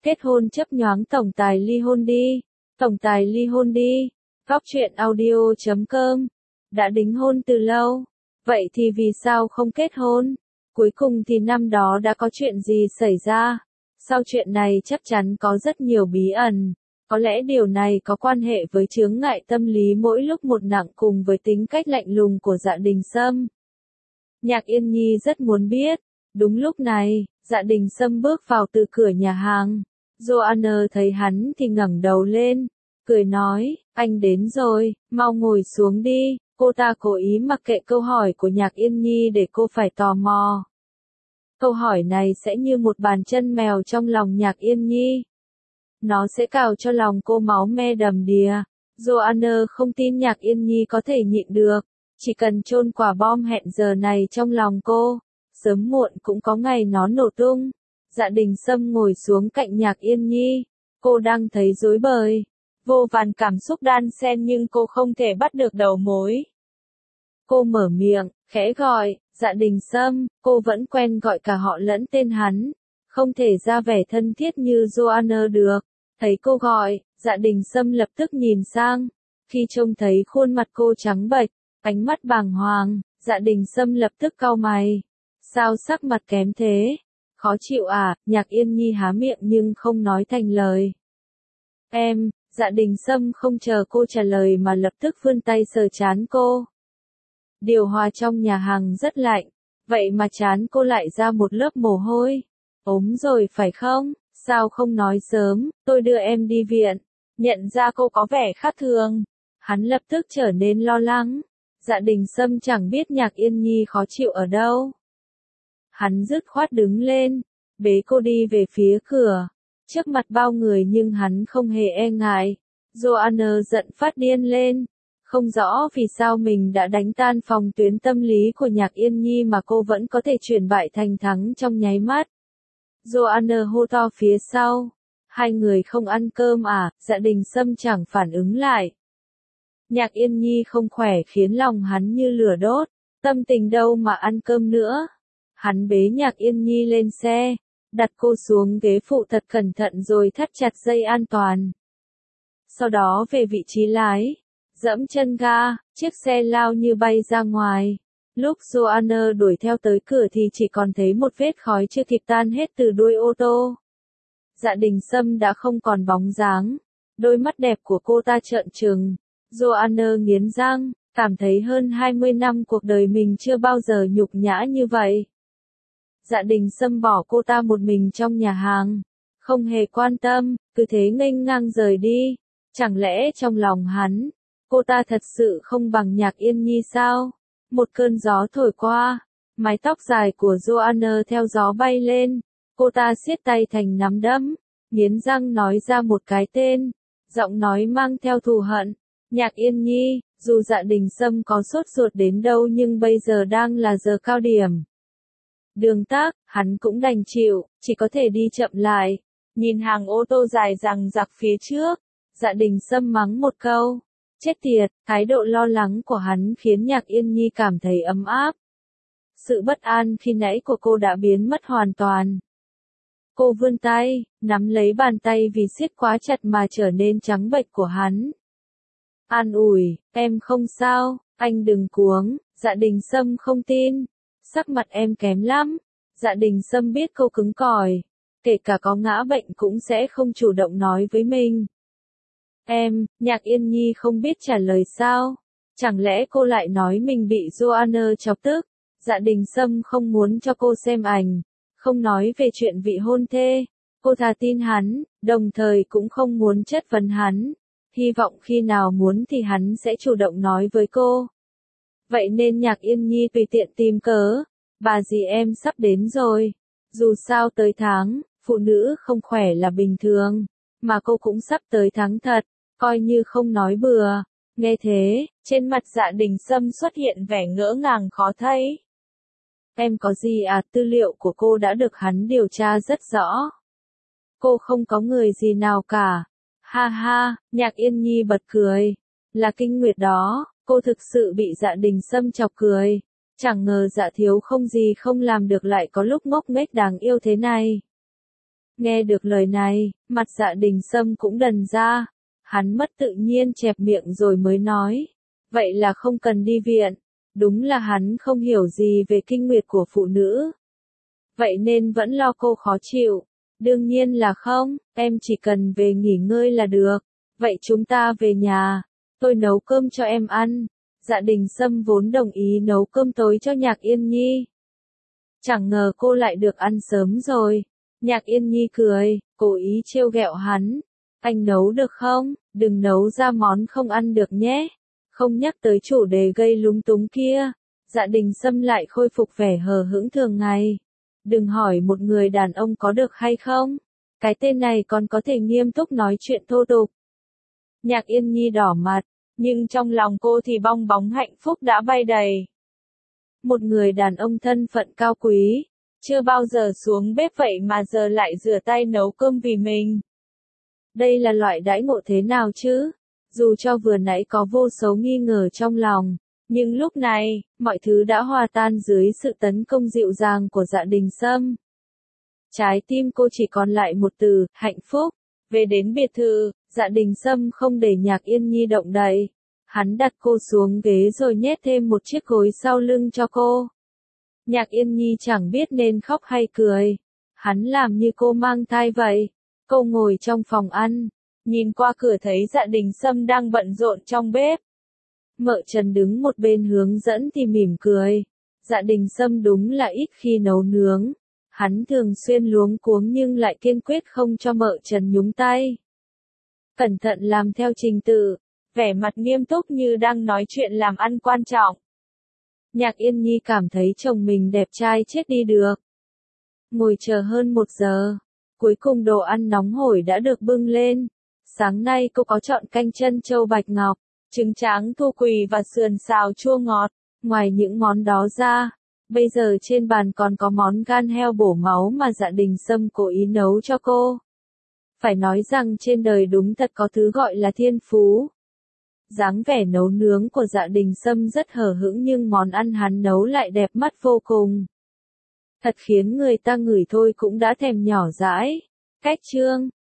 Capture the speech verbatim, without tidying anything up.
Kết hôn chấp nhoáng tổng tài ly hôn đi. Tổng tài ly hôn đi. Góc truyện audio chấm com. Đã đính hôn từ lâu. Vậy thì vì sao không kết hôn? Cuối cùng thì năm đó đã có chuyện gì xảy ra? Sau chuyện này chắc chắn có rất nhiều bí ẩn. Có lẽ điều này có quan hệ với chướng ngại tâm lý mỗi lúc một nặng cùng với tính cách lạnh lùng của Dạ Đình Sâm. Nhạc Yên Nhi rất muốn biết. Đúng lúc này, Dạ Đình Sâm bước vào từ cửa nhà hàng. Joanna thấy hắn thì ngẩng đầu lên, cười nói, anh đến rồi, mau ngồi xuống đi. Cô ta cố ý mặc kệ câu hỏi của Nhạc Yên Nhi để cô phải tò mò. Câu hỏi này sẽ như một bàn chân mèo trong lòng Nhạc Yên Nhi. Nó sẽ cào cho lòng cô máu me đầm đìa. Joanna không tin Nhạc Yên Nhi có thể nhịn được. Chỉ cần chôn quả bom hẹn giờ này trong lòng cô, sớm muộn cũng có ngày nó nổ tung. Dạ Đình Sâm ngồi xuống cạnh Nhạc Yên Nhi. Cô đang thấy rối bời. Vô vàn cảm xúc đan xen nhưng cô không thể bắt được đầu mối. Cô mở miệng, khẽ gọi, Dạ Đình Sâm, cô vẫn quen gọi cả họ lẫn tên hắn. Không thể ra vẻ thân thiết như Joanna được. Thấy cô gọi, Dạ Đình Sâm lập tức nhìn sang. Khi trông thấy khuôn mặt cô trắng bệch, ánh mắt bàng hoàng, Dạ Đình Sâm lập tức cau mày. Sao sắc mặt kém thế? Khó chịu à? Nhạc Yên Nhi há miệng nhưng không nói thành lời. Em, Dạ Đình Sâm không chờ cô trả lời mà lập tức vươn tay sờ trán cô. Điều hòa trong nhà hàng rất lạnh, vậy mà trán cô lại ra một lớp mồ hôi. Ốm rồi phải không? Sao không nói sớm, tôi đưa em đi viện. Nhận ra cô có vẻ khác thường, hắn lập tức trở nên lo lắng. Dạ Đình Sâm chẳng biết Nhạc Yên Nhi khó chịu ở đâu. Hắn dứt khoát đứng lên, bế cô đi về phía cửa, trước mặt bao người nhưng hắn không hề e ngại. Joanna giận phát điên lên, không rõ vì sao mình đã đánh tan phòng tuyến tâm lý của Nhạc Yên Nhi mà cô vẫn có thể chuyển bại thành thắng trong nháy mắt. Joanna hô to phía sau, hai người không ăn cơm à? Dạ Đình Sâm chẳng phản ứng lại. Nhạc Yên Nhi không khỏe khiến lòng hắn như lửa đốt, tâm tình đâu mà ăn cơm nữa. Hắn bế Nhạc Yên Nhi lên xe, đặt cô xuống ghế phụ thật cẩn thận rồi thắt chặt dây an toàn. Sau đó về vị trí lái, dẫm chân ga, chiếc xe lao như bay ra ngoài. Lúc Joanna đuổi theo tới cửa thì chỉ còn thấy một vết khói chưa kịp tan hết từ đuôi ô tô. Dạ Đình Sâm đã không còn bóng dáng, đôi mắt đẹp của cô ta trợn trừng. Joanna nghiến răng, cảm thấy hơn hai mươi năm cuộc đời mình chưa bao giờ nhục nhã như vậy. Dạ Đình Sâm bỏ cô ta một mình trong nhà hàng, không hề quan tâm, cứ thế nghênh ngang rời đi. Chẳng lẽ trong lòng hắn, cô ta thật sự không bằng Nhạc Yên Nhi sao? Một cơn gió thổi qua, mái tóc dài của Joanna theo gió bay lên, cô ta siết tay thành nắm đấm, nghiến răng nói ra một cái tên, giọng nói mang theo thù hận. Nhạc Yên Nhi, dù Dạ Đình Sâm có sốt ruột đến đâu nhưng bây giờ đang là giờ cao điểm. Đường tắc, hắn cũng đành chịu, chỉ có thể đi chậm lại. Nhìn hàng ô tô dài dằng dặc phía trước, Dạ Đình Sâm mắng một câu. Chết tiệt, thái độ lo lắng của hắn khiến Nhạc Yên Nhi cảm thấy ấm áp. Sự bất an khi nãy của cô đã biến mất hoàn toàn. Cô vươn tay, nắm lấy bàn tay vì siết quá chặt mà trở nên trắng bệch của hắn. An ủi, em không sao, anh đừng cuống. Dạ Đình Sâm không tin. Sắc mặt em kém lắm. Dạ Đình Sâm biết cô cứng cỏi, kể cả có ngã bệnh cũng sẽ không chủ động nói với mình. Em, Nhạc Yên Nhi không biết trả lời sao. Chẳng lẽ cô lại nói mình bị Joanna chọc tức? Dạ Đình Sâm không muốn cho cô xem ảnh, không nói về chuyện vị hôn thê. Cô thà tin hắn, đồng thời cũng không muốn chất vấn hắn. Hy vọng khi nào muốn thì hắn sẽ chủ động nói với cô. Vậy nên Nhạc Yên Nhi tùy tiện tìm cớ. Bà dì em sắp đến rồi. Dù sao tới tháng, phụ nữ không khỏe là bình thường. Mà cô cũng sắp tới tháng thật, coi như không nói bừa. Nghe thế, trên mặt Dạ Đình Sâm xuất hiện vẻ ngỡ ngàng khó thấy. Em có gì à? Tư liệu của cô đã được hắn điều tra rất rõ. Cô không có người gì nào cả. Ha ha, Nhạc Yên Nhi bật cười. Là Kinh Nguyệt đó, cô thực sự bị Dạ Đình Sâm chọc cười. Chẳng ngờ Dạ thiếu không gì không làm được lại có lúc ngốc nghếch đáng yêu thế này. Nghe được lời này, mặt Dạ Đình Sâm cũng đần ra. Hắn mất tự nhiên chẹp miệng rồi mới nói. Vậy là không cần đi viện. Đúng là hắn không hiểu gì về kinh nguyệt của phụ nữ. Vậy nên vẫn lo cô khó chịu. Đương nhiên là không, em chỉ cần về nghỉ ngơi là được. Vậy chúng ta về nhà. Tôi nấu cơm cho em ăn. Dạ Đình Sâm vốn đồng ý nấu cơm tối cho Nhạc Yên Nhi. Chẳng ngờ cô lại được ăn sớm rồi. Nhạc Yên Nhi cười, cố ý trêu ghẹo hắn. Anh nấu được không? Đừng nấu ra món không ăn được nhé. Không nhắc tới chủ đề gây lúng túng kia. Dạ Đình Sâm lại khôi phục vẻ hờ hững thường ngày. Đừng hỏi một người đàn ông có được hay không. Cái tên này còn có thể nghiêm túc nói chuyện thô tục. Nhạc Yên Nhi đỏ mặt, nhưng trong lòng cô thì bong bóng hạnh phúc đã bay đầy. Một người đàn ông thân phận cao quý, chưa bao giờ xuống bếp vậy mà giờ lại rửa tay nấu cơm vì mình. Đây là loại đãi ngộ thế nào chứ? Dù cho vừa nãy có vô số nghi ngờ trong lòng, nhưng lúc này, mọi thứ đã hòa tan dưới sự tấn công dịu dàng của Dạ Đình Sâm. Trái tim cô chỉ còn lại một từ, hạnh phúc. Về đến biệt thự, Dạ Đình Sâm không để Nhạc Yên Nhi động đậy. Hắn đặt cô xuống ghế rồi nhét thêm một chiếc gối sau lưng cho cô. Nhạc Yên Nhi chẳng biết nên khóc hay cười. Hắn làm như cô mang thai vậy. Cô ngồi trong phòng ăn, nhìn qua cửa thấy Dạ Đình Sâm đang bận rộn trong bếp. Mợ Trần đứng một bên hướng dẫn thì mỉm cười. Dạ Đình Sâm đúng là ít khi nấu nướng. Hắn thường xuyên luống cuống nhưng lại kiên quyết không cho mợ Trần nhúng tay. Cẩn thận làm theo trình tự, vẻ mặt nghiêm túc như đang nói chuyện làm ăn quan trọng. Nhạc Yên Nhi cảm thấy chồng mình đẹp trai chết đi được. Ngồi chờ hơn một giờ, cuối cùng đồ ăn nóng hổi đã được bưng lên. Sáng nay cô có chọn canh chân trâu bạch ngọc, trứng tráng thu quỳ và sườn xào chua ngọt. Ngoài những món đó ra, bây giờ trên bàn còn có món gan heo bổ máu mà Dạ Đình Sâm cố ý nấu cho cô. Phải nói rằng trên đời đúng thật có thứ gọi là thiên phú. Dáng vẻ nấu nướng của Dạ Đình Sâm rất hờ hững nhưng món ăn hắn nấu lại đẹp mắt vô cùng. Thật khiến người ta ngửi thôi cũng đã thèm nhỏ dãi. Cách chương